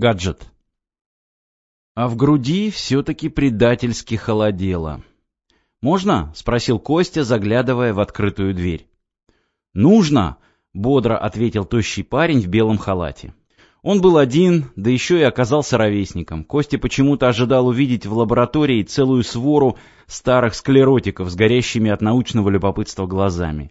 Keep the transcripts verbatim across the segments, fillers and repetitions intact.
гаджет. А в груди все-таки предательски холодело. «Можно?» — спросил Костя, заглядывая в открытую дверь. «Нужно!» — бодро ответил тощий парень в белом халате. Он был один, да еще и оказался ровесником. Костя почему-то ожидал увидеть в лаборатории целую свору старых склеротиков с горящими от научного любопытства глазами.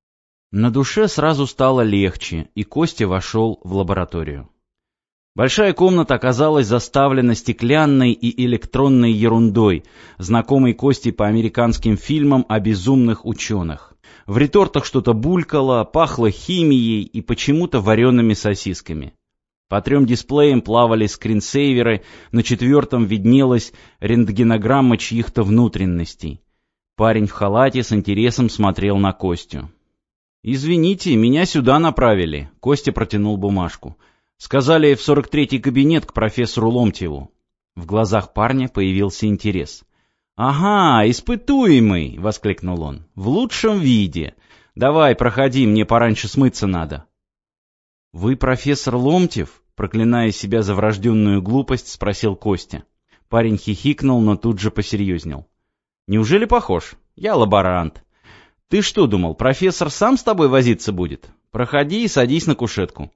На душе сразу стало легче, и Костя вошел в лабораторию. Большая комната оказалась заставлена стеклянной и электронной ерундой, знакомой Косте по американским фильмам о безумных ученых. В ретортах что-то булькало, пахло химией и почему-то вареными сосисками. По трем дисплеям плавали скринсейверы, на четвертом виднелась рентгенограмма чьих-то внутренностей. Парень в халате с интересом смотрел на Костю. «Извините, меня сюда направили», — Костя протянул бумажку. «Сказали, в сорок третий кабинет к профессору Ломтьеву». В глазах парня появился интерес. «Ага, испытуемый!» — воскликнул он. «В лучшем виде. Давай, проходи, мне пораньше смыться надо». «Вы профессор Ломтьев?» — проклиная себя за врожденную глупость, спросил Костя. Парень хихикнул, но тут же посерьезнел. «Неужели похож? Я лаборант. Ты что думал, профессор сам с тобой возиться будет? Проходи и садись на кушетку».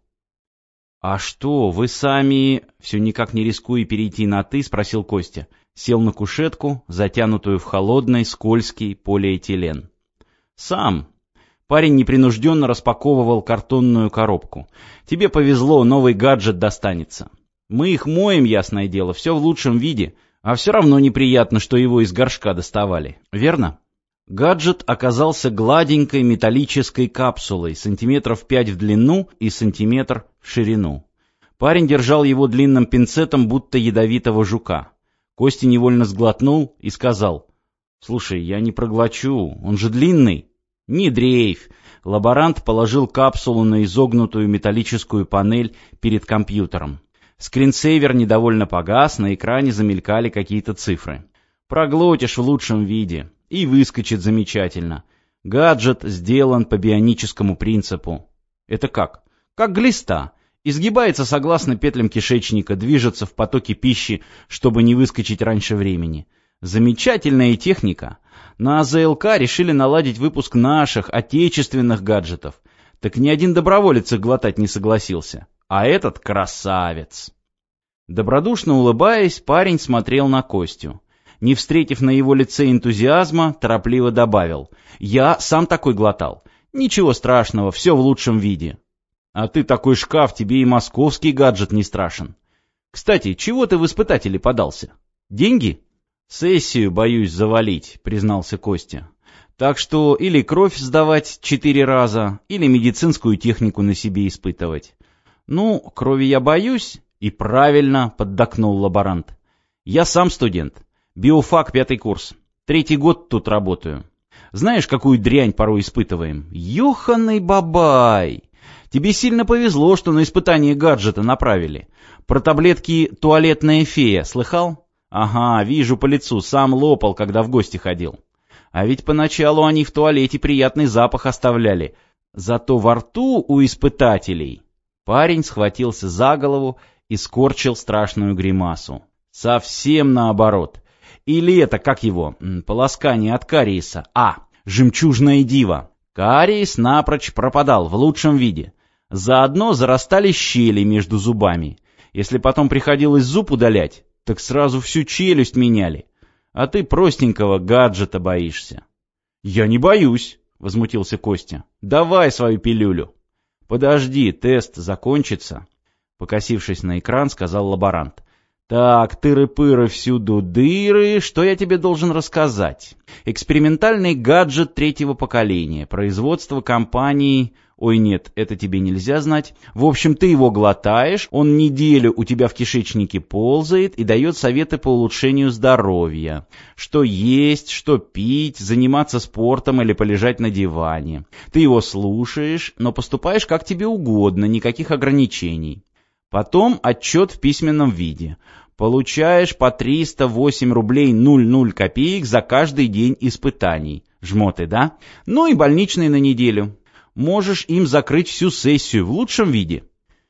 «А что, вы сами...» — все никак не рискуя перейти на «ты», спросил Костя. Сел на кушетку, затянутую в холодный, скользкий полиэтилен. «Сам». Парень непринужденно распаковывал картонную коробку. «Тебе повезло, новый гаджет достанется. Мы их моем, ясное дело, все в лучшем виде, а все равно неприятно, что его из горшка доставали. Верно?» Гаджет оказался гладенькой металлической капсулой, сантиметров пять в длину и сантиметр в ширину. Парень держал его длинным пинцетом, будто ядовитого жука. Костя невольно сглотнул и сказал: «Слушай, я не проглочу, он же длинный». «Не дрейфь». Лаборант положил капсулу на изогнутую металлическую панель перед компьютером. Скринсейвер недовольно погас, на экране замелькали какие-то цифры. «Проглотишь в лучшем виде. И выскочит замечательно. Гаджет сделан по бионическому принципу». «Это как?» «Как глиста. Изгибается согласно петлям кишечника, движется в потоке пищи, чтобы не выскочить раньше времени. Замечательная техника. На А Зэ Эл Ка решили наладить выпуск наших, отечественных гаджетов. Так ни один доброволец их глотать не согласился. А этот красавец». Добродушно улыбаясь, парень смотрел на Костю. Не встретив на его лице энтузиазма, торопливо добавил: «Я сам такой глотал. Ничего страшного, все в лучшем виде». «А ты такой шкаф, тебе и московский гаджет не страшен. Кстати, чего ты в испытатели подался? Деньги?» «Сессию боюсь завалить», — признался Костя. «Так что или кровь сдавать четыре раза, или медицинскую технику на себе испытывать». «Ну, крови я боюсь». «И правильно», — поддакнул лаборант. «Я сам студент. Биофак, пятый курс. Третий год тут работаю. Знаешь, какую дрянь порой испытываем? Ёханый бабай! Тебе сильно повезло, что на испытание гаджета направили. Про таблетки «Туалетная фея» слыхал? Ага, вижу по лицу, сам лопал, когда в гости ходил. А ведь поначалу они в туалете приятный запах оставляли. Зато во рту у испытателей...» Парень схватился за голову и скорчил страшную гримасу. «Совсем наоборот. Или это, как его, полоскание от кариеса. А, жемчужная дива. Кариес напрочь пропадал в лучшем виде. Заодно зарастали щели между зубами. Если потом приходилось зуб удалять, так сразу всю челюсть меняли. А ты простенького гаджета боишься». «Я не боюсь», — возмутился Костя. «Давай свою пилюлю». «Подожди, тест закончится», — покосившись на экран, сказал лаборант. «Так, тыры-пыры всюду дыры, что я тебе должен рассказать? Экспериментальный гаджет третьего поколения, производство компании... Ой, нет, это тебе нельзя знать. В общем, ты его глотаешь, он неделю у тебя в кишечнике ползает и дает советы по улучшению здоровья. Что есть, что пить, заниматься спортом или полежать на диване. Ты его слушаешь, но поступаешь как тебе угодно, никаких ограничений. Потом отчет в письменном виде. Получаешь по триста восемь рублей ноль ноль копеек за каждый день испытаний. Жмоты, да? Ну и больничный на неделю. Можешь им закрыть всю сессию в лучшем виде.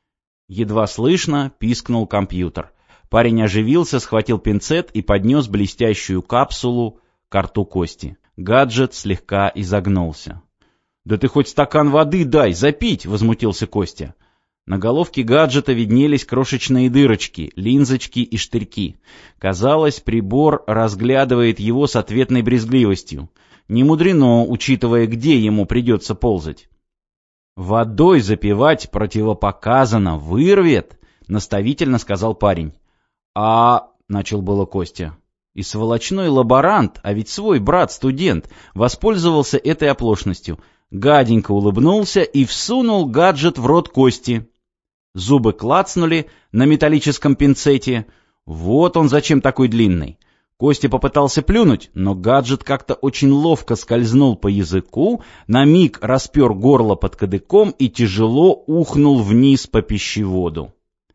Едва слышно пискнул компьютер. Парень оживился, схватил пинцет и поднес блестящую капсулу к рту Кости. Гаджет слегка изогнулся. «Да ты хоть стакан воды дай, запить!» — возмутился Костя. На головке гаджета виднелись крошечные дырочки, линзочки и штырьки. Казалось, прибор разглядывает его с ответной брезгливостью. Не мудрено, учитывая, где ему придется ползать. «Водой запивать противопоказано, вырвет!» — наставительно сказал парень. «А...» — начал было Костя. И сволочной лаборант, а ведь свой брат-студент, воспользовался этой оплошностью. Гаденько улыбнулся и всунул гаджет в рот Кости. Зубы клацнули на металлическом пинцете. Вот он зачем такой длинный. Костя попытался плюнуть, но гаджет как-то очень ловко скользнул по языку, на миг распер горло под кадыком и тяжело ухнул вниз по пищеводу.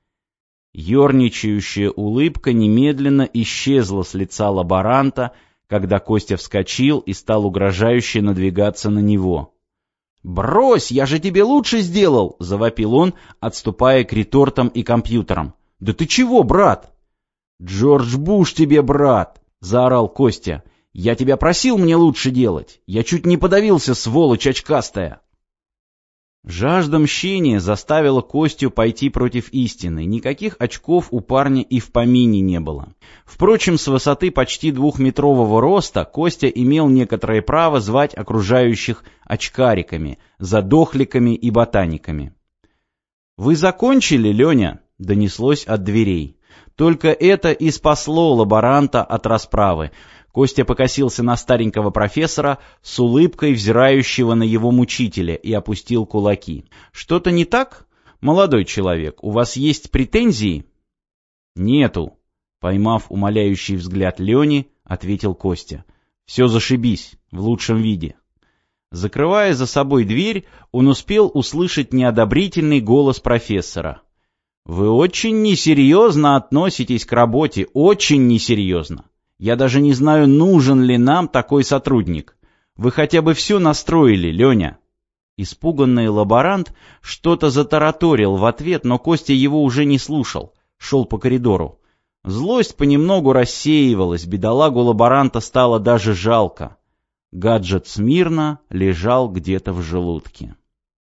Ёрничающая улыбка немедленно исчезла с лица лаборанта, когда Костя вскочил и стал угрожающе надвигаться на него. «Брось, я же тебе лучше сделал!» — завопил он, отступая к ретортам и компьютерам. «Да ты чего, брат?» «Джордж Буш тебе, брат!» — заорал Костя. «Я тебя просил мне лучше делать! Я чуть не подавился, сволочь очкастая!» Жажда мщения заставила Костю пойти против истины. Никаких очков у парня и в помине не было. Впрочем, с высоты почти двухметрового роста Костя имел некоторое право звать окружающих очкариками, задохликами и ботаниками. «Вы закончили, Леня?» — донеслось от дверей. Только это и спасло лаборанта от расправы. Костя покосился на старенького профессора с улыбкой, взирающего на его мучителя, и опустил кулаки. «Что-то не так, молодой человек? У вас есть претензии?» «Нету», — поймав умоляющий взгляд Лени, ответил Костя. «Все зашибись, в лучшем виде». Закрывая за собой дверь, он успел услышать неодобрительный голос профессора. «Вы очень несерьезно относитесь к работе, очень несерьезно. Я даже не знаю, нужен ли нам такой сотрудник. Вы хотя бы все настроили, Леня». Испуганный лаборант что-то затараторил в ответ, но Костя его уже не слушал, шел по коридору. Злость понемногу рассеивалась, бедолагу лаборанта стало даже жалко. Гаджет смирно лежал где-то в желудке.